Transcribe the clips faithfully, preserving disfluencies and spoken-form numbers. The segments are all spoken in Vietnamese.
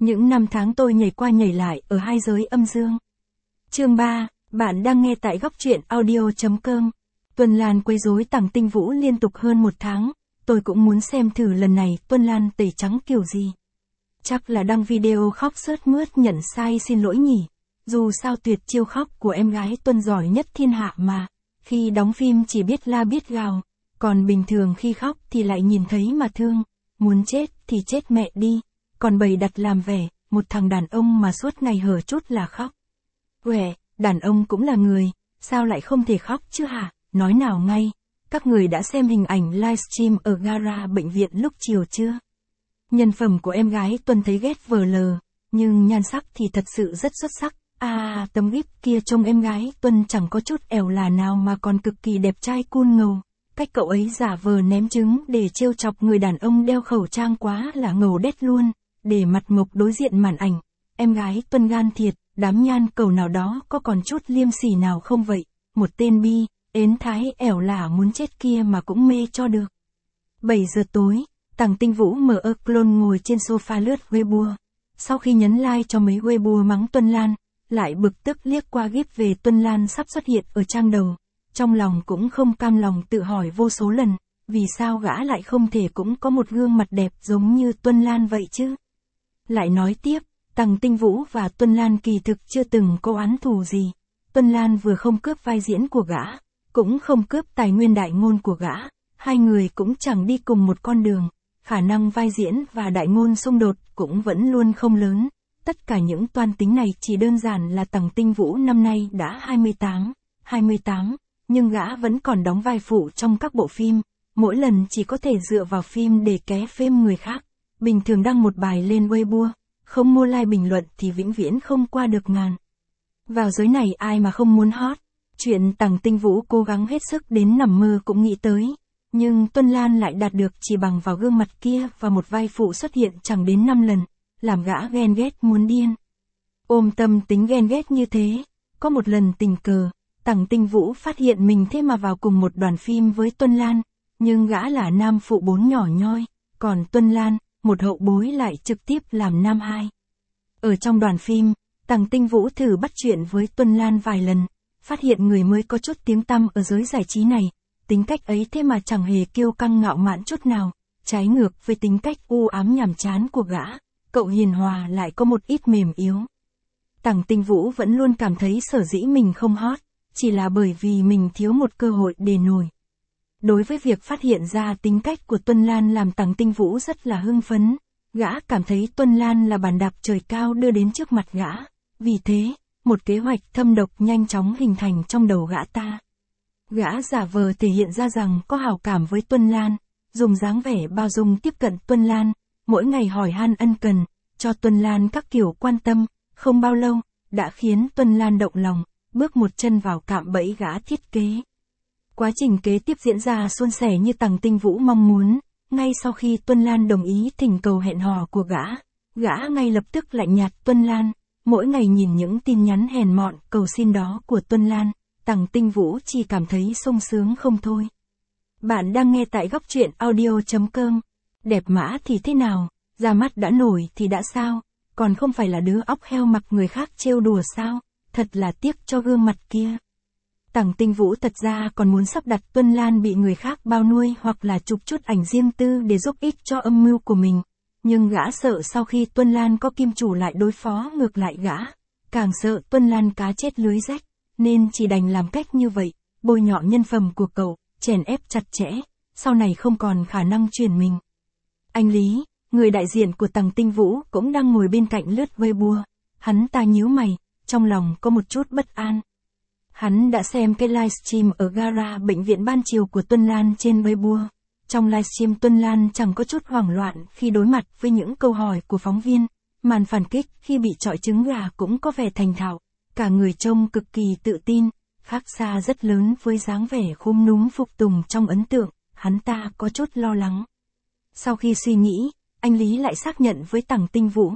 Những năm tháng tôi nhảy qua nhảy lại ở hai giới âm dương. Chương ba, bạn đang nghe tại góc truyện audio chấm com. Tuân Lan quấy rối Tằng Tinh Vũ liên tục hơn một tháng, tôi cũng muốn xem thử lần này Tuân Lan tẩy trắng kiểu gì. Chắc là đăng video khóc sướt mướt nhận sai xin lỗi nhỉ. Dù sao tuyệt chiêu khóc của em gái Tuân giỏi nhất thiên hạ mà. Khi đóng phim chỉ biết la biết gào, còn bình thường khi khóc thì lại nhìn thấy mà thương. Muốn chết thì chết mẹ đi, còn bày đặt làm vẻ, một thằng đàn ông mà suốt ngày hở chút là khóc. Quẻ, đàn ông cũng là người, sao lại không thể khóc chứ hả? Nói nào ngay, các người đã xem hình ảnh livestream ở gara bệnh viện lúc chiều chưa? Nhân phẩm của em gái Tuân thấy ghét vờ lờ, nhưng nhan sắc thì thật sự rất xuất sắc. À, tấm kíp kia trông em gái Tuân chẳng có chút ẻo là nào mà còn cực kỳ đẹp trai cool ngầu. Cách cậu ấy giả vờ ném trứng để trêu chọc người đàn ông đeo khẩu trang quá là ngầu đét luôn, để mặt mộc đối diện màn ảnh. Em gái Tuân gan thiệt, đám nhan cầu nào đó có còn chút liêm sỉ nào không vậy? Một tên bi, ến thái ẻo lả muốn chết kia mà cũng mê cho được. bảy giờ tối, Tằng Tinh Vũ mở ơ clone ngồi trên sofa lướt Weibo. Sau khi nhấn like cho mấy Weibo mắng Tuân Lan, lại bực tức liếc qua gif về Tuân Lan sắp xuất hiện ở trang đầu. Trong lòng cũng không cam lòng tự hỏi vô số lần, vì sao gã lại không thể cũng có một gương mặt đẹp giống như Tuân Lan vậy chứ? Lại nói tiếp, Tằng Tinh Vũ và Tuân Lan kỳ thực chưa từng có oán thù gì. Tuân Lan vừa không cướp vai diễn của gã, cũng không cướp tài nguyên đại ngôn của gã, hai người cũng chẳng đi cùng một con đường, khả năng vai diễn và đại ngôn xung đột cũng vẫn luôn không lớn. Tất cả những toan tính này chỉ đơn giản là Tằng Tinh Vũ năm nay đã hai mươi tám, hai mươi tám, nhưng gã vẫn còn đóng vai phụ trong các bộ phim, mỗi lần chỉ có thể dựa vào phim để ké phim người khác. Bình thường đăng một bài lên Weibo, không mua like bình luận thì vĩnh viễn không qua được ngàn. Vào giới này ai mà không muốn hot, chuyện Tằng Tinh Vũ cố gắng hết sức đến nằm mơ cũng nghĩ tới, nhưng Tuân Lan lại đạt được chỉ bằng vào gương mặt kia và một vai phụ xuất hiện chẳng đến năm lần, làm gã ghen ghét muốn điên. Ôm tâm tính ghen ghét như thế, có một lần tình cờ, Tằng Tinh Vũ phát hiện mình thế mà vào cùng một đoàn phim với Tuân Lan, nhưng gã là nam phụ bốn nhỏ nhoi, còn Tuân Lan, một hậu bối lại trực tiếp làm nam hai. Ở trong đoàn phim, Tằng Tinh Vũ thử bắt chuyện với Tuân Lan vài lần, phát hiện người mới có chút tiếng tăm ở giới giải trí này, tính cách ấy thế mà chẳng hề kiêu căng ngạo mạn chút nào, trái ngược với tính cách u ám nhàm chán của gã, cậu hiền hòa lại có một ít mềm yếu. Tằng Tinh Vũ vẫn luôn cảm thấy sở dĩ mình không hot, chỉ là bởi vì mình thiếu một cơ hội để nổi. Đối với việc phát hiện ra tính cách của Tuân Lan làm Tằng Tinh Vũ rất là hưng phấn, gã cảm thấy Tuân Lan là bàn đạp trời cao đưa đến trước mặt gã, vì thế, một kế hoạch thâm độc nhanh chóng hình thành trong đầu gã ta. Gã giả vờ thể hiện ra rằng có hảo cảm với Tuân Lan, dùng dáng vẻ bao dung tiếp cận Tuân Lan, mỗi ngày hỏi han ân cần, cho Tuân Lan các kiểu quan tâm, không bao lâu, đã khiến Tuân Lan động lòng, bước một chân vào cạm bẫy gã thiết kế. Quá trình kế tiếp diễn ra suôn sẻ như Tằng Tinh Vũ mong muốn, ngay sau khi Tuân Lan đồng ý thỉnh cầu hẹn hò của gã, gã ngay lập tức lạnh nhạt Tuân Lan, mỗi ngày nhìn những tin nhắn hèn mọn cầu xin đó của Tuân Lan, Tằng Tinh Vũ chỉ cảm thấy sung sướng không thôi. Bạn đang nghe tại góc truyện audio chấm com. Đẹp mã thì thế nào, da mắt đã nổi thì đã sao, còn không phải là đứa óc heo mặc người khác trêu đùa sao, thật là tiếc cho gương mặt kia. Tằng Tinh Vũ thật ra còn muốn sắp đặt Tuân Lan bị người khác bao nuôi hoặc là chụp chút ảnh riêng tư để giúp ích cho âm mưu của mình, nhưng gã sợ sau khi Tuân Lan có kim chủ lại đối phó ngược lại gã, càng sợ Tuân Lan cá chết lưới rách, nên chỉ đành làm cách như vậy, bôi nhọ nhân phẩm của cậu, chèn ép chặt chẽ, sau này không còn khả năng chuyển mình. Anh Lý, người đại diện của Tằng Tinh Vũ cũng đang ngồi bên cạnh lướt Weibo, hắn ta nhíu mày, trong lòng có một chút bất an. Hắn đã xem cái livestream ở gara bệnh viện ban chiều của Tuân Lan trên Weibo. Trong livestream Tuân Lan chẳng có chút hoảng loạn khi đối mặt với những câu hỏi của phóng viên, màn phản kích khi bị chọi trứng gà cũng có vẻ thành thạo, cả người trông cực kỳ tự tin, khác xa rất lớn với dáng vẻ khúm núm phục tùng trong ấn tượng, hắn ta có chút lo lắng. Sau khi suy nghĩ, anh Lý lại xác nhận với Tằng Tinh Vũ.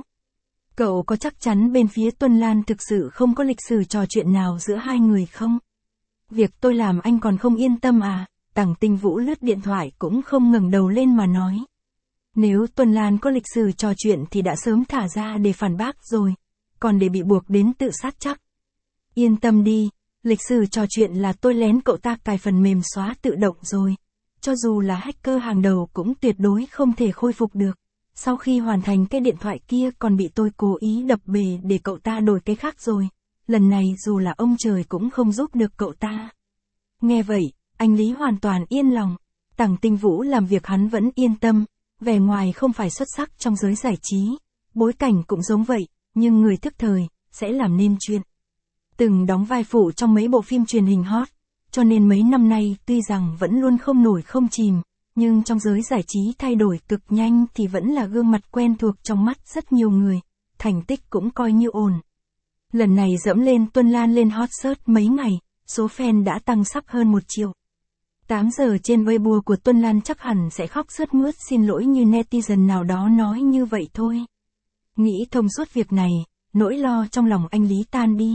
Cậu có chắc chắn bên phía Tuân Lan thực sự không có lịch sử trò chuyện nào giữa hai người không? Việc tôi làm anh còn không yên tâm à? Tằng Tinh Vũ lướt điện thoại cũng không ngẩng đầu lên mà nói. Nếu Tuân Lan có lịch sử trò chuyện thì đã sớm thả ra để phản bác rồi, còn để bị buộc đến tự sát chắc. Yên tâm đi, lịch sử trò chuyện là tôi lén cậu ta cài phần mềm xóa tự động rồi. Cho dù là hacker hàng đầu cũng tuyệt đối không thể khôi phục được. Sau khi hoàn thành cái điện thoại kia còn bị tôi cố ý đập bể để cậu ta đổi cái khác rồi. Lần này dù là ông trời cũng không giúp được cậu ta. Nghe vậy, anh Lý hoàn toàn yên lòng. Tằng Tinh Vũ làm việc hắn vẫn yên tâm. Vẻ ngoài không phải xuất sắc trong giới giải trí. Bối cảnh cũng giống vậy, nhưng người thức thời, sẽ làm nên chuyện. Từng đóng vai phụ trong mấy bộ phim truyền hình hot. Cho nên mấy năm nay tuy rằng vẫn luôn không nổi không chìm, nhưng trong giới giải trí thay đổi cực nhanh thì vẫn là gương mặt quen thuộc trong mắt rất nhiều người, thành tích cũng coi như ổn. Lần này dẫm lên Tuân Lan lên hot search mấy ngày, số fan đã tăng sắp hơn một triệu. tám giờ trên Weibo của Tuân Lan chắc hẳn sẽ khóc sướt mướt xin lỗi như netizen nào đó nói như vậy thôi. Nghĩ thông suốt việc này, nỗi lo trong lòng anh Lý tan đi.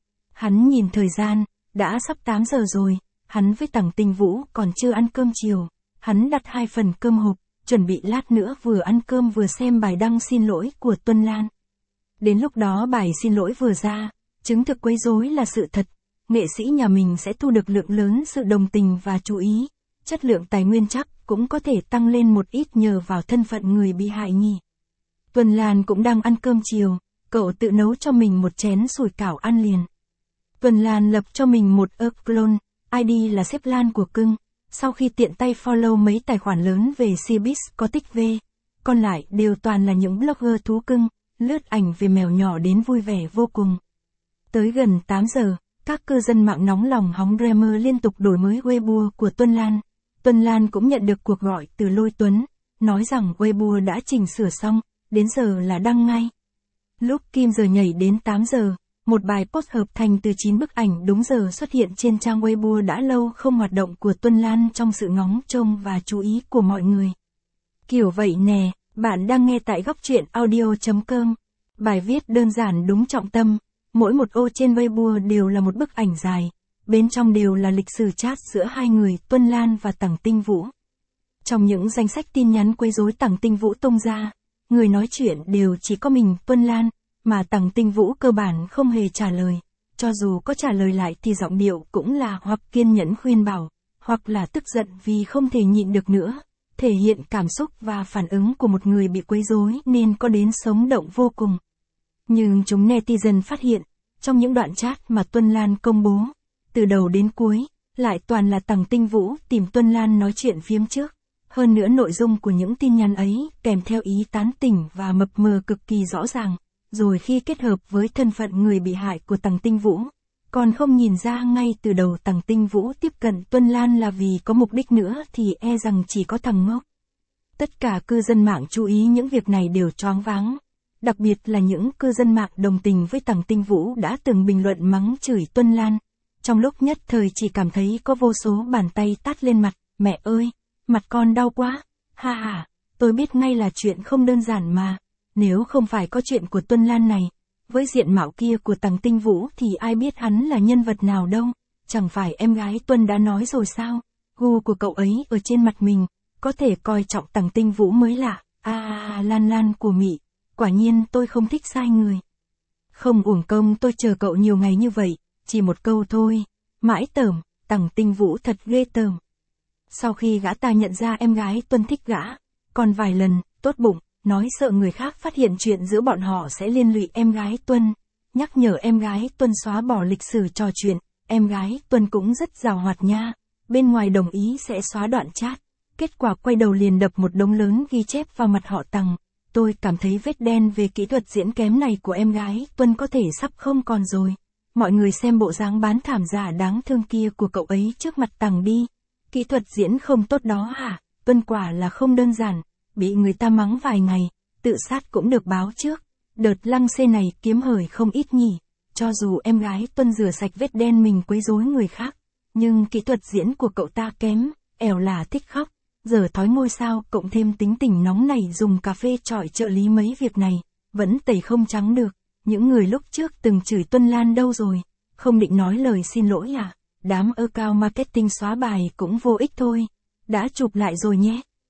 Hắn nhìn thời gian, đã sắp tám giờ rồi, hắn với Tằng Tinh Vũ còn chưa ăn cơm chiều. Hắn đặt hai phần cơm hộp, chuẩn bị lát nữa vừa ăn cơm vừa xem bài đăng xin lỗi của Tuân Lan. Đến lúc đó bài xin lỗi vừa ra, chứng thực quấy rối là sự thật, nghệ sĩ nhà mình sẽ thu được lượng lớn sự đồng tình và chú ý, chất lượng tài nguyên chắc cũng có thể tăng lên một ít nhờ vào thân phận người bị hại nhỉ. Tuân Lan cũng đang ăn cơm chiều, cậu tự nấu cho mình một chén sủi cảo ăn liền. Tuân Lan lập cho mình một account, i đê là Sếp Lan của cưng. Sau khi tiện tay follow mấy tài khoản lớn về showbiz có tích về, còn lại đều toàn là những blogger thú cưng, lướt ảnh về mèo nhỏ đến vui vẻ vô cùng. Tới gần tám giờ, các cư dân mạng nóng lòng hóng drama liên tục đổi mới Weibo của Tuân Lan. Tuân Lan cũng nhận được cuộc gọi từ Lôi Tuấn, nói rằng Weibo đã chỉnh sửa xong, đến giờ là đăng ngay. Lúc kim giờ nhảy đến tám giờ, một bài post hợp thành từ chín bức ảnh đúng giờ xuất hiện trên trang Weibo đã lâu không hoạt động của Tuân Lan trong sự ngóng trông và chú ý của mọi người. Kiểu vậy nè, bạn đang nghe tại góc truyện audio chấm com. Bài viết đơn giản đúng trọng tâm, mỗi một ô trên Weibo đều là một bức ảnh dài, bên trong đều là lịch sử chat giữa hai người Tuân Lan và Tằng Tinh Vũ. Trong những danh sách tin nhắn quấy rối Tằng Tinh Vũ tung ra, người nói chuyện đều chỉ có mình Tuân Lan, mà Tằng Tinh Vũ cơ bản không hề trả lời, cho dù có trả lời lại thì giọng điệu cũng là hoặc kiên nhẫn khuyên bảo, hoặc là tức giận vì không thể nhịn được nữa, thể hiện cảm xúc và phản ứng của một người bị quấy rối nên có đến sống động vô cùng. Nhưng chúng netizen phát hiện, trong những đoạn chat mà Tuân Lan công bố, từ đầu đến cuối, lại toàn là Tằng Tinh Vũ tìm Tuân Lan nói chuyện phiếm trước. Hơn nữa nội dung của những tin nhắn ấy kèm theo ý tán tỉnh và mập mờ cực kỳ rõ ràng. Rồi khi kết hợp với thân phận người bị hại của Tằng Tinh Vũ, còn không nhìn ra ngay từ đầu Tằng Tinh Vũ tiếp cận Tuân Lan là vì có mục đích nữa thì e rằng chỉ có thằng ngốc. Tất cả cư dân mạng chú ý những việc này đều choáng váng. Đặc biệt là những cư dân mạng đồng tình với Tằng Tinh Vũ đã từng bình luận mắng chửi Tuân Lan. Trong lúc nhất thời chỉ cảm thấy có vô số bàn tay tát lên mặt, mẹ ơi, mặt con đau quá, ha ha, tôi biết ngay là chuyện không đơn giản mà. Nếu không phải có chuyện của Tuân Lan này, với diện mạo kia của Tằng Tinh Vũ thì ai biết hắn là nhân vật nào đâu, chẳng phải em gái Tuân đã nói rồi sao, gu của cậu ấy ở trên mặt mình, có thể coi trọng Tằng Tinh Vũ mới lạ, à, à Lan Lan của Mỹ, quả nhiên tôi không thích sai người. Không uổng công tôi chờ cậu nhiều ngày như vậy, chỉ một câu thôi, mãi tởm, Tằng Tinh Vũ thật ghê tởm. Sau khi gã ta nhận ra em gái Tuân thích gã, còn vài lần, tốt bụng, nói sợ người khác phát hiện chuyện giữa bọn họ sẽ liên lụy em gái Tuân, nhắc nhở em gái Tuân xóa bỏ lịch sử trò chuyện, em gái Tuân cũng rất giàu hoạt nha, bên ngoài đồng ý sẽ xóa đoạn chat, kết quả quay đầu liền đập một đống lớn ghi chép vào mặt họ Tằng. Tôi cảm thấy vết đen về kỹ thuật diễn kém này của em gái Tuân có thể sắp không còn rồi. Mọi người xem bộ dáng bán thảm giả đáng thương kia của cậu ấy trước mặt Tằng đi. Kỹ thuật diễn không tốt đó hả? Tuân quả là không đơn giản. Bị người ta mắng vài ngày, tự sát cũng được báo trước. Đợt lăng xê này kiếm hời không ít nhỉ. Cho dù em gái Tuân rửa sạch vết đen mình quấy rối người khác, nhưng kỹ thuật diễn của cậu ta kém, ẻo là thích khóc. Giờ thói ngôi sao cộng thêm tính tình nóng này dùng cà phê chọi trợ lý mấy việc này, vẫn tẩy không trắng được. Những người lúc trước từng chửi Tuân Lan đâu rồi, không định nói lời xin lỗi à? Đám ơ cao marketing xóa bài cũng vô ích thôi. Đã chụp lại rồi nhé.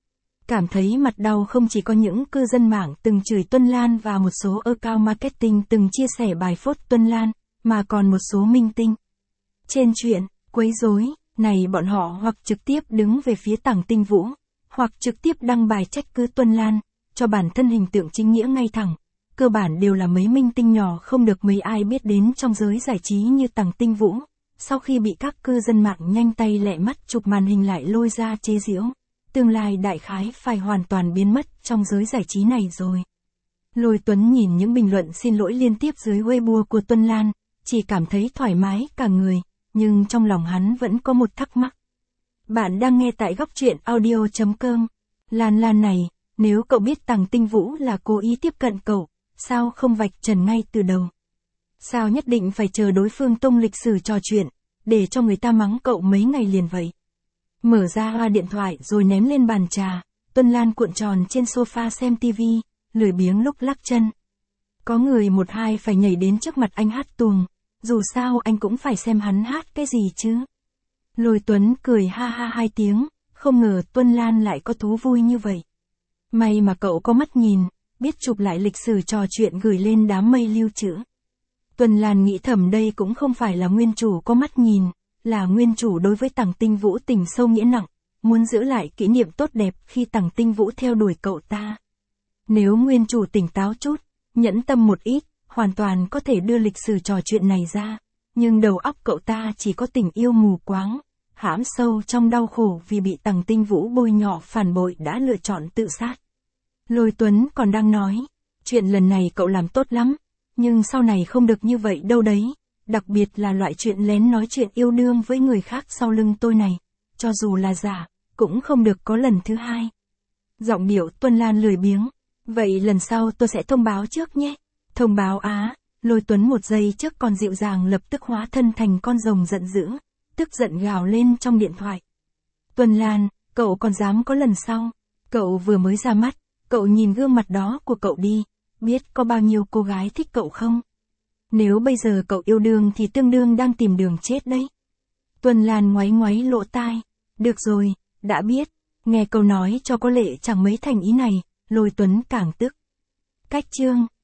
Cảm thấy mặt đau không chỉ có những cư dân mạng từng chửi Tuân Lan và một số account marketing từng chia sẻ bài phốt Tuân Lan, mà còn một số minh tinh. Trên chuyện quấy rối này bọn họ hoặc trực tiếp đứng về phía Tằng Tinh Vũ, hoặc trực tiếp đăng bài trách cứ Tuân Lan, cho bản thân hình tượng chính nghĩa ngay thẳng. Cơ bản đều là mấy minh tinh nhỏ không được mấy ai biết đến trong giới giải trí như Tằng Tinh Vũ. Sau khi bị các cư dân mạng nhanh tay lẹ mắt chụp màn hình lại lôi ra chế giễu, tương lai đại khái phải hoàn toàn biến mất trong giới giải trí này rồi. Lôi Tuấn nhìn những bình luận xin lỗi liên tiếp dưới Weibo của Tuân Lan, chỉ cảm thấy thoải mái cả người, nhưng trong lòng hắn vẫn có một thắc mắc. Bạn đang nghe tại góc truyện audio chấm com. Lan Lan này, nếu cậu biết Tằng Tinh Vũ là cố ý tiếp cận cậu, sao không vạch trần ngay từ đầu? Sao nhất định phải chờ đối phương tung lịch sử trò chuyện, để cho người ta mắng cậu mấy ngày liền vậy? Mở ra hoa điện thoại rồi ném lên bàn trà, Tuân Lan cuộn tròn trên sofa xem tivi, lười biếng lúc lắc chân. Có người một hai phải nhảy đến trước mặt anh hát tuồng, dù sao anh cũng phải xem hắn hát cái gì chứ. Lôi Tuấn cười ha ha hai tiếng, không ngờ Tuân Lan lại có thú vui như vậy. May mà cậu có mắt nhìn, biết chụp lại lịch sử trò chuyện gửi lên đám mây lưu trữ. Tuân Lan nghĩ thầm đây cũng không phải là nguyên chủ có mắt nhìn, là nguyên chủ đối với Tằng Tinh Vũ tình sâu nghĩa nặng, muốn giữ lại kỷ niệm tốt đẹp khi Tằng Tinh Vũ theo đuổi cậu ta. Nếu nguyên chủ tỉnh táo chút, nhẫn tâm một ít, hoàn toàn có thể đưa lịch sử trò chuyện này ra, nhưng đầu óc cậu ta chỉ có tình yêu mù quáng, hãm sâu trong đau khổ vì bị Tằng Tinh Vũ bôi nhọ phản bội đã lựa chọn tự sát. Lôi Tuấn còn đang nói, chuyện lần này cậu làm tốt lắm, nhưng sau này không được như vậy đâu đấy, đặc biệt là loại chuyện lén nói chuyện yêu đương với người khác sau lưng tôi này, cho dù là giả, cũng không được có lần thứ hai. Giọng điệu Tuân Lan lười biếng, vậy lần sau tôi sẽ thông báo trước nhé. Thông báo á, Lôi Tuấn một giây trước còn dịu dàng lập tức hóa thân thành con rồng giận dữ, tức giận gào lên trong điện thoại. Tuân Lan, cậu còn dám có lần sau, cậu vừa mới ra mắt, cậu nhìn gương mặt đó của cậu đi, biết có bao nhiêu cô gái thích cậu không? Nếu bây giờ cậu yêu đương thì tương đương đang tìm đường chết đấy. Tuân Lan ngoáy ngoáy lỗ tai, được rồi, đã biết, nghe câu nói cho có lệ chẳng mấy thành ý này, Lôi Tuấn càng tức. Cách chương